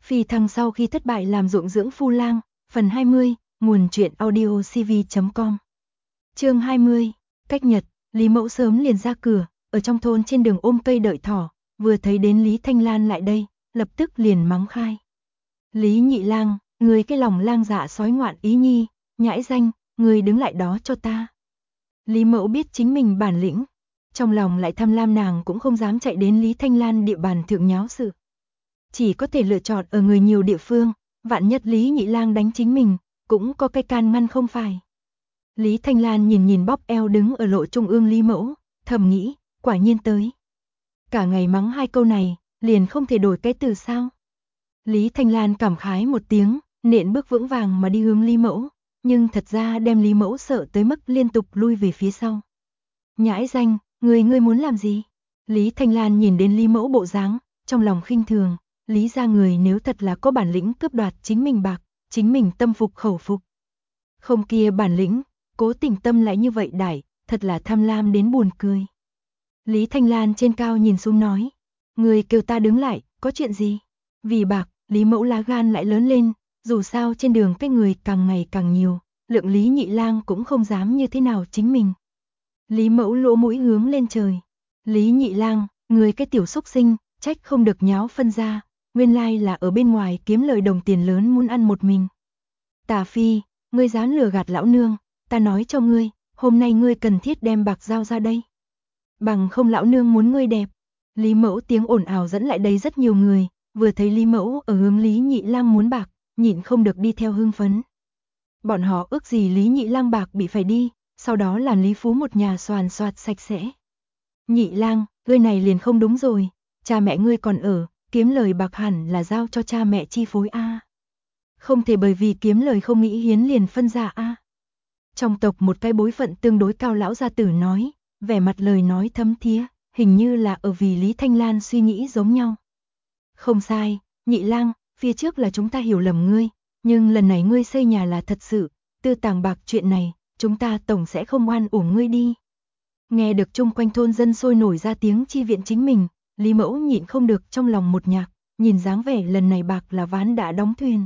Phi thăng sau khi thất bại làm ruộng dưỡng phu lang, phần 20, nguồn truyện audio cv.com. Chương 20, cách nhật, Lý Mẫu sớm liền ra cửa, ở trong thôn trên đường ôm cây đợi thỏ, vừa thấy đến Lý Thanh Lan lại đây, lập tức liền mắng khai. Lý Nhị Lang, người cái lòng lang dạ sói ngoạn ý nhi, nhãi danh, người đứng lại đó cho ta. Lý Mẫu biết chính mình bản lĩnh, trong lòng lại tham lam, nàng cũng không dám chạy đến Lý Thanh Lan địa bàn thượng nháo sự. Chỉ có thể lựa chọn ở người nhiều địa phương, vạn nhất Lý Nhị Lang đánh chính mình, cũng có cái can ngăn không phải. Lý Thanh Lan nhìn nhìn bóp eo đứng ở lộ trung ương Lý Mẫu, thầm nghĩ, quả nhiên tới. Cả ngày mắng hai câu này, liền không thể đổi cái từ sao. Lý Thanh Lan cảm khái một tiếng, nện bước vững vàng mà đi hướng Lý Mẫu, nhưng thật ra đem Lý Mẫu sợ tới mức liên tục lui về phía sau. Nhãi danh, ngươi muốn làm gì? Lý Thanh Lan nhìn đến Lý Mẫu bộ dáng, trong lòng khinh thường, Lý gia người nếu thật là có bản lĩnh cướp đoạt chính mình bạc, chính mình tâm phục khẩu phục. Không kia bản lĩnh, cố tình tâm lại như vậy đại, thật là tham lam đến buồn cười. Lý Thanh Lan trên cao nhìn xuống nói, người kêu ta đứng lại, có chuyện gì? Vì bạc, Lý Mẫu lá gan lại lớn lên, dù sao trên đường cái người càng ngày càng nhiều, lượng Lý Nhị Lang cũng không dám như thế nào chính mình. Lý Mẫu lỗ mũi hướng lên trời. Lý Nhị Lang, người cái tiểu xúc sinh, trách không được nháo phân ra, nguyên lai là ở bên ngoài kiếm lời đồng tiền lớn muốn ăn một mình. Tà Phi, ngươi dám lừa gạt lão nương, ta nói cho ngươi, hôm nay ngươi cần thiết đem bạc giao ra đây. Bằng không lão nương muốn ngươi đẹp. Lý Mẫu tiếng ồn ào dẫn lại đây rất nhiều người, vừa thấy Lý Mẫu ở hướng Lý Nhị Lang muốn bạc, nhịn không được đi theo hưng phấn. Bọn họ ước gì Lý Nhị Lang bạc bị phải đi, sau đó làm Lý Phú một nhà soàn soạt sạch sẽ. Nhị Lang, ngươi này liền không đúng rồi, cha mẹ ngươi còn ở, kiếm lời bạc hẳn là giao cho cha mẹ chi phối a. Không thể bởi vì kiếm lời không nghĩ hiến liền phân ra a. Trong tộc một cái bối phận tương đối cao lão gia tử nói, vẻ mặt lời nói thấm thía, hình như là ở vì Lý Thanh Lan suy nghĩ giống nhau. Không sai, Nhị Lang, phía trước là chúng ta hiểu lầm ngươi, nhưng lần này ngươi xây nhà là thật sự, tư tàng bạc chuyện này, chúng ta tổng sẽ không oan uổng ngươi đi. Nghe được chung quanh thôn dân sôi nổi ra tiếng chi viện chính mình, Lý Mẫu nhịn không được trong lòng một nhạc, nhìn dáng vẻ lần này bạc là ván đã đóng thuyền.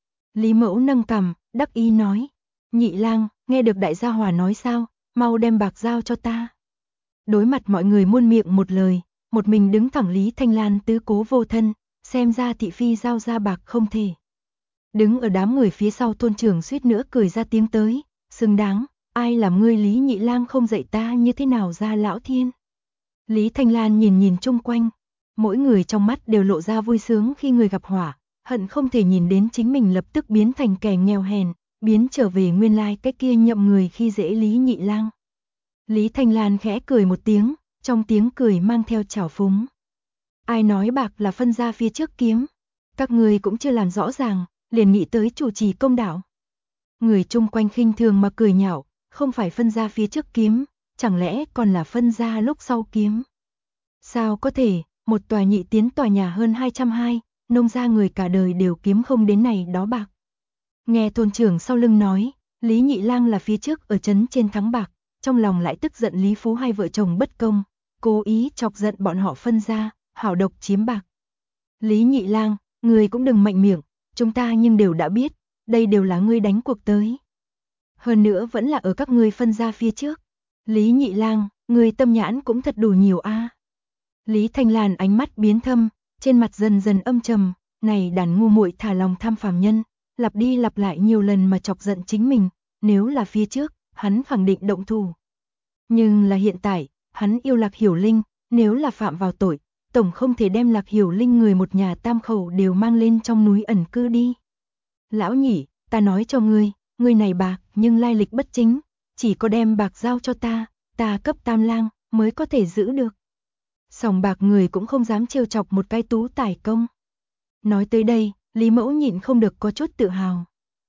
Lý Mẫu nâng cằm, đắc ý nói, Nhị Lang, nghe được đại gia hòa nói sao, mau đem bạc giao cho ta. Đối mặt mọi người muôn miệng một lời, một mình đứng thẳng Lý Thanh Lan tứ cố vô thân, xem ra thị phi giao ra bạc không thể. Đứng ở đám người phía sau thôn trưởng suýt nữa cười ra tiếng tới, xứng đáng, ai làm ngươi Lý Nhị Lang không dạy ta như thế nào ra lão thiên. Lý Thanh Lan nhìn nhìn chung quanh, mỗi người trong mắt đều lộ ra vui sướng khi người gặp họa, hận không thể nhìn đến chính mình lập tức biến thành kẻ nghèo hèn, biến trở về nguyên lai cái kia nhậm người khi dễ Lý Nhị Lang. Lý Thanh Lan khẽ cười một tiếng, trong tiếng cười mang theo trào phúng. Ai nói bạc là phân ra phía trước kiếm, các người cũng chưa làm rõ ràng, liền nghĩ tới chủ trì công đạo. Người chung quanh khinh thường mà cười nhạo, không phải phân ra phía trước kiếm, chẳng lẽ còn là phân ra lúc sau kiếm. Sao có thể, một tòa nhị tiến tòa nhà hơn 220, nông gia người cả đời đều kiếm không đến này đó bạc. Nghe thôn trưởng sau lưng nói, Lý Nhị Lang là phía trước ở trấn trên thắng bạc, trong lòng lại tức giận Lý Phú hai vợ chồng bất công, cố ý chọc giận bọn họ phân ra, hảo độc chiếm bạc. Lý Nhị Lang, người cũng đừng mạnh miệng, chúng ta nhưng đều đã biết, đây đều là ngươi đánh cuộc tới. Hơn nữa vẫn là ở các ngươi phân ra phía trước. Lý Nhị Lang, người tâm nhãn cũng thật đủ nhiều a. Lý Thanh Lan ánh mắt biến thâm, trên mặt dần dần âm trầm, này đàn ngu muội thả lòng tham phàm nhân, lặp đi lặp lại nhiều lần mà chọc giận chính mình, nếu là phía trước, hắn khẳng định động thủ. Nhưng là hiện tại, hắn yêu Lạc Hiểu Linh, nếu là phạm vào tội, tổng không thể đem Lạc Hiểu Linh người một nhà tam khẩu đều mang lên trong núi ẩn cư đi. Lão Nhị, ta nói cho ngươi, ngươi này bạc nhưng lai lịch bất chính, chỉ có đem bạc giao cho ta cấp Tam Lang mới có thể giữ được. Sòng bạc người cũng không dám trêu chọc một cái tú tài công. Nói tới đây, Lý Mẫu nhịn không được có chút tự hào.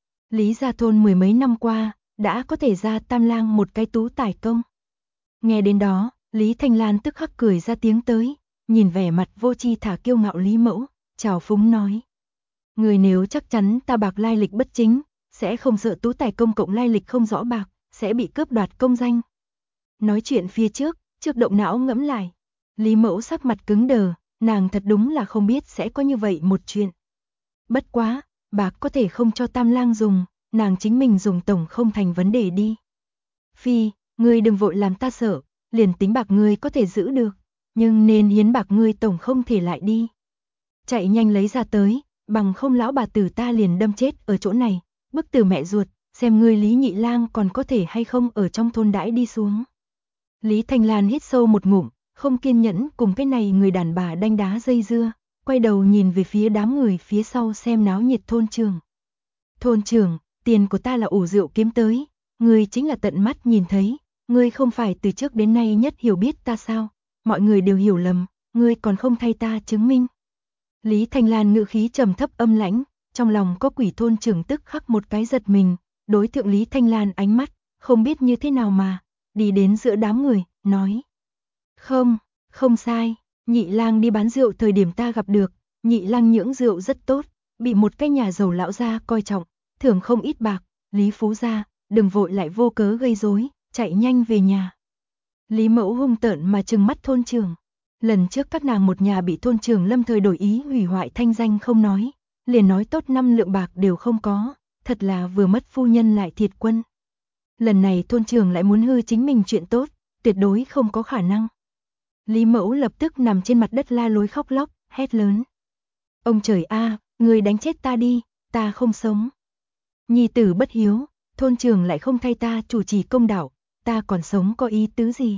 Lý gia thôn mười mấy năm qua, đã có thể ra Tam Lang một cái tú tài công. Nghe đến đó, Lý Thanh Lan tức khắc cười ra tiếng tới, nhìn vẻ mặt vô tri thả kiêu ngạo Lý Mẫu, chào phúng nói. Người nếu chắc chắn ta bạc lai lịch bất chính, sẽ không sợ tú tài công cộng lai lịch không rõ bạc, sẽ bị cướp đoạt công danh. Nói chuyện phía trước động não ngẫm lại. Lý Mẫu sắc mặt cứng đờ, nàng thật đúng là không biết sẽ có như vậy một chuyện. bất quá, bạc có thể không cho Tam lang dùng, nàng chính mình dùng tổng không thành vấn đề đi. Phi, ngươi đừng vội làm ta sợ, liền tính bạc ngươi có thể giữ được, nhưng nên hiến bạc ngươi tổng không thể lại đi. Chạy nhanh lấy ra tới, bằng không lão bà tử ta liền đâm chết ở chỗ này, bức tử mẹ ruột, xem ngươi Lý Nhị Lang còn có thể hay không ở trong thôn đãi đi xuống. Lý Thanh Lan hít sâu một ngụm, không kiên nhẫn cùng cái này người đàn bà đanh đá dây dưa, quay đầu nhìn về phía đám người phía sau xem náo nhiệt thôn trưởng. Thôn trưởng, tiền của ta là ủ rượu kiếm tới, ngươi chính là tận mắt nhìn thấy, ngươi không phải từ trước đến nay nhất hiểu biết ta sao, mọi người đều hiểu lầm, ngươi còn không thay ta chứng minh. Lý Thanh Lan ngữ khí trầm thấp âm lãnh, trong lòng có quỷ thôn trưởng tức khắc một cái giật mình, đối thượng Lý Thanh Lan ánh mắt, không biết như thế nào mà, đi đến giữa đám người, nói. Không sai, Nhị Lang đi bán rượu thời điểm ta gặp được, Nhị Lang nhưỡng rượu rất tốt, bị một cái nhà giàu lão gia coi trọng, thưởng không ít bạc, Lý Phú gia, đừng vội lại vô cớ gây rối, chạy nhanh về nhà. Lý Mẫu hung tợn mà trừng mắt thôn trưởng. Lần trước các nàng một nhà bị thôn trưởng lâm thời đổi ý hủy hoại thanh danh không nói, liền nói tốt 5 lượng bạc đều không có, thật là vừa mất phu nhân lại thiệt quân. Lần này thôn trưởng lại muốn hư chính mình chuyện tốt, tuyệt đối không có khả năng. Lý Mẫu lập tức nằm trên mặt đất la lối khóc lóc, hét lớn. Ông trời a, người đánh chết ta đi, ta không sống. Nhi tử bất hiếu, thôn trưởng lại không thay ta chủ trì công đạo, ta còn sống có ý tứ gì?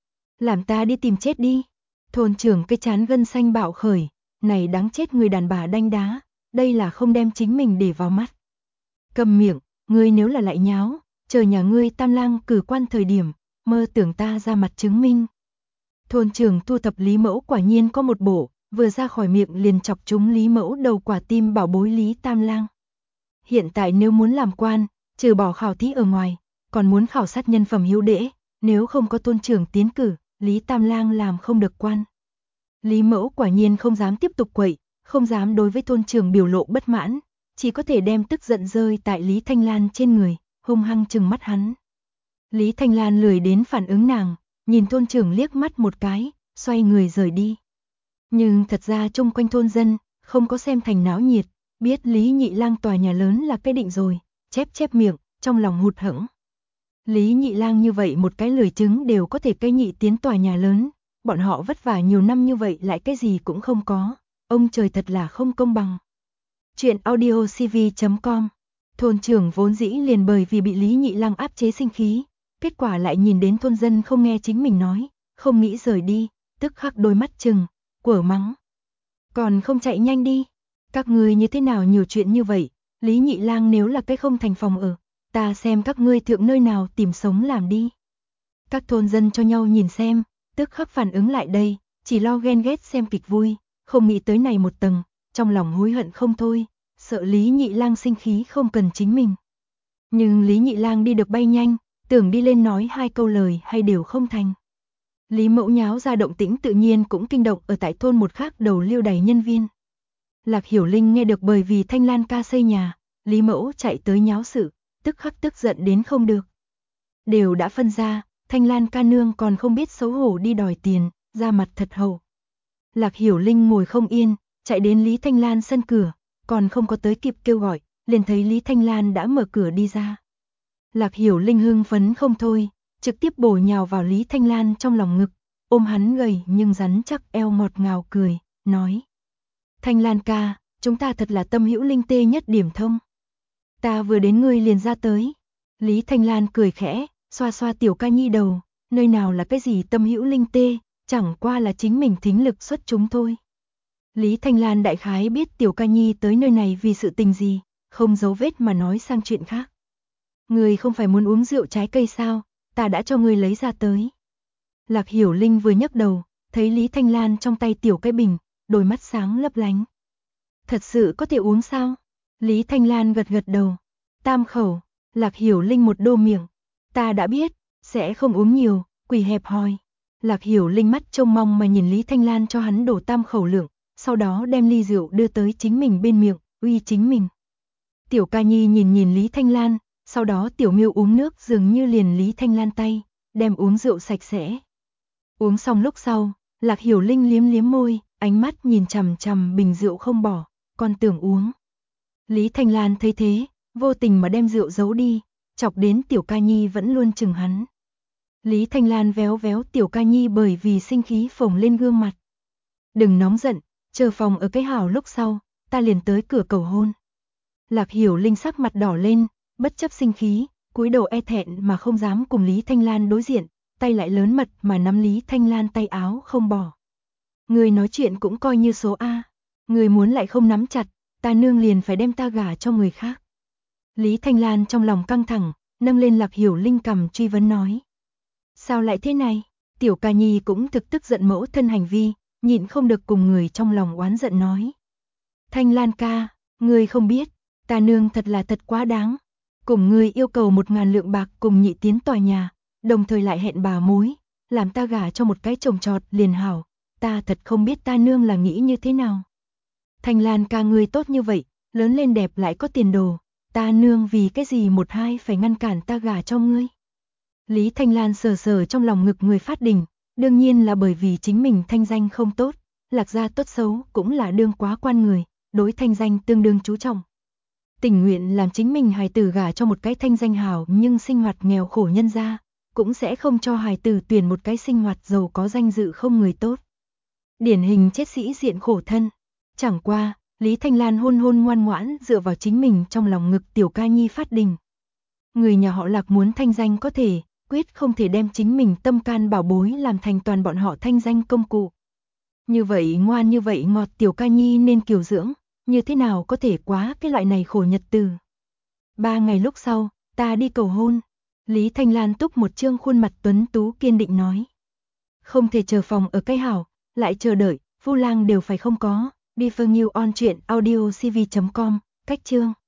Làm ta đi tìm chết đi. Thôn trưởng cái chán gân xanh bạo khởi, này đáng chết người đàn bà đanh đá, đây là không đem chính mình để vào mắt. Cầm miệng, ngươi nếu là lại nháo, chờ nhà ngươi Tam lang cử quan thời điểm, mơ tưởng ta ra mặt chứng minh. Thôn trưởng thu thập Lý Mẫu quả nhiên có một bộ, vừa ra khỏi miệng liền chọc trúng Lý Mẫu đầu quả tim bảo bối Lý Tam lang. Hiện tại nếu muốn làm quan, trừ bỏ khảo thí ở ngoài, còn muốn khảo sát nhân phẩm hiếu đễ, nếu không có thôn trưởng tiến cử, Lý Tam lang làm không được quan. Lý Mẫu quả nhiên không dám tiếp tục quậy, không dám đối với thôn trưởng biểu lộ bất mãn, chỉ có thể đem tức giận rơi tại Lý Thanh Lan trên người, hung hăng trừng mắt hắn. Lý Thanh Lan lười đến phản ứng nàng, nhìn thôn trưởng liếc mắt một cái, xoay người rời đi. Nhưng thật ra chung quanh thôn dân, không có xem thành náo nhiệt, biết Lý Nhị Lang tòa nhà lớn là cái định rồi, chép miệng, trong lòng hụt hẫng. Lý Nhị Lang như vậy một cái lười trứng đều có thể cây nhị tiến tòa nhà lớn, bọn họ vất vả nhiều năm như vậy lại cái gì cũng không có, ông trời thật là không công bằng. Chuyện audio cv.com. Thôn trưởng vốn dĩ liền bởi vì bị Lý Nhị Lang áp chế sinh khí, kết quả lại nhìn đến thôn dân không nghe chính mình nói, không nghĩ rời đi, tức khắc đôi mắt trừng, quở mắng. Còn không chạy nhanh đi, các ngươi như thế nào nhiều chuyện như vậy, Lý Nhị Lang nếu là cái không thành phòng ở, ta xem các ngươi thượng nơi nào tìm sống làm đi. Các thôn dân cho nhau nhìn xem, tức khắc phản ứng lại đây, chỉ lo ghen ghét xem kịch vui, không nghĩ tới này một tầng, trong lòng hối hận không thôi, sợ Lý Nhị Lang sinh khí không cần chính mình. Nhưng Lý Nhị Lang đi được bay nhanh, tưởng đi lên nói 2 câu lời hay đều không thành. Lý Mẫu nháo ra động tĩnh tự nhiên cũng kinh động ở tại thôn một khác đầu liêu đầy nhân viên. Lạc Hiểu Linh nghe được bởi vì Thanh Lan ca xây nhà, Lý Mẫu chạy tới nháo sự, tức khắc tức giận đến không được. Đều đã phân ra, Thanh Lan ca nương còn không biết xấu hổ đi đòi tiền, ra mặt thật hậu. Lạc Hiểu Linh ngồi không yên, chạy đến Lý Thanh Lan sân cửa, còn không có tới kịp kêu gọi, liền thấy Lý Thanh Lan đã mở cửa đi ra. Lạc Hiểu Linh hưng phấn không thôi, trực tiếp bổ nhào vào Lý Thanh Lan trong lòng ngực, ôm hắn gầy nhưng rắn chắc eo ngọt ngào cười, nói. Thanh Lan ca, chúng ta thật là tâm hữu linh tê nhất điểm thông. Ta vừa đến ngươi liền ra tới. Lý Thanh Lan cười khẽ, xoa xoa tiểu ca nhi đầu, nơi nào là cái gì tâm hữu linh tê, chẳng qua là chính mình thính lực xuất chúng thôi. Lý Thanh Lan đại khái biết tiểu ca nhi tới nơi này vì sự tình gì, không giấu vết mà nói sang chuyện khác. Ngươi không phải muốn uống rượu trái cây sao, ta đã cho ngươi lấy ra tới. Lạc Hiểu Linh vừa nhấc đầu, thấy Lý Thanh Lan trong tay tiểu cái bình, đôi mắt sáng lấp lánh. Thật sự có thể uống sao? Lý Thanh Lan gật gật đầu. Tam khẩu, Lạc Hiểu Linh một đô miệng. Ta đã biết, sẽ không uống nhiều, quỷ hẹp hòi. Lạc Hiểu Linh mắt trông mong mà nhìn Lý Thanh Lan cho hắn đổ tam khẩu lượng, sau đó đem ly rượu đưa tới chính mình bên miệng, uy chính mình. Tiểu ca nhi nhìn Lý Thanh Lan, sau đó tiểu miêu uống nước dường như liền Lý Thanh Lan tay, đem uống rượu sạch sẽ. Uống xong lúc sau, Lạc Hiểu Linh liếm liếm môi, ánh mắt nhìn chằm chằm bình rượu không bỏ, còn tưởng uống. Lý Thanh Lan thấy thế, vô tình mà đem rượu giấu đi, chọc đến Tiểu Ca Nhi vẫn luôn chừng hắn. Lý Thanh Lan véo véo Tiểu Ca Nhi bởi vì sinh khí phồng lên gương mặt. Đừng nóng giận, chờ phòng ở cái hào lúc sau, ta liền tới cửa cầu hôn. Lạc Hiểu Linh sắc mặt đỏ lên, bất chấp sinh khí, cúi đầu e thẹn mà không dám cùng Lý Thanh Lan đối diện, tay lại lớn mật mà nắm Lý Thanh Lan tay áo không bỏ. Người nói chuyện cũng coi như số A, người muốn lại không nắm chặt, ta nương liền phải đem ta gả cho người khác. Lý Thanh Lan trong lòng căng thẳng, nâng lên Lạc Hiểu Linh cầm truy vấn nói. Sao lại thế này? Tiểu Ca Nhi cũng thực tức giận mẫu thân hành vi, nhịn không được cùng người trong lòng oán giận nói. Thanh Lan ca, người không biết, ta nương thật là thật quá đáng. Cùng người yêu cầu 1.000 lượng bạc cùng nhị tiến tòa nhà, đồng thời lại hẹn bà mối, làm ta gả cho một cái chồng chọt liền hảo, ta thật không biết ta nương là nghĩ như thế nào. Thanh Lan ca người tốt như vậy, lớn lên đẹp lại có tiền đồ, ta nương vì cái gì một hai phải ngăn cản ta gả cho ngươi. Lý Thanh Lan sờ sờ trong lòng ngực người phát đình, đương nhiên là bởi vì chính mình thanh danh không tốt, Lạc gia tốt xấu cũng là đương quá quan người, đối thanh danh tương đương chú trọng. Tình nguyện làm chính mình hài tử gả cho một cái thanh danh hào nhưng sinh hoạt nghèo khổ nhân gia, cũng sẽ không cho hài tử tuyển một cái sinh hoạt giàu có danh dự không người tốt. Điển hình chết sĩ diện khổ thân. Chẳng qua, Lý Thanh Lan hôn hôn ngoan ngoãn dựa vào chính mình trong lòng ngực Tiểu Ca Nhi phát đình. Người nhà họ Lạc muốn thanh danh có thể, quyết không thể đem chính mình tâm can bảo bối làm thành toàn bọn họ thanh danh công cụ. Như vậy ngoan như vậy ngọt Tiểu Ca Nhi nên kiều dưỡng, như thế nào có thể quá cái loại này khổ nhật từ. 3 ngày lúc sau, ta đi cầu hôn. Lý Thanh Lan túc một trương khuôn mặt tuấn tú kiên định nói. Không thể chờ phòng ở cái hảo, lại chờ đợi, Vu Lang đều phải không có. Đi Phương Nhiêu on truyện audio cv.com, cách chương.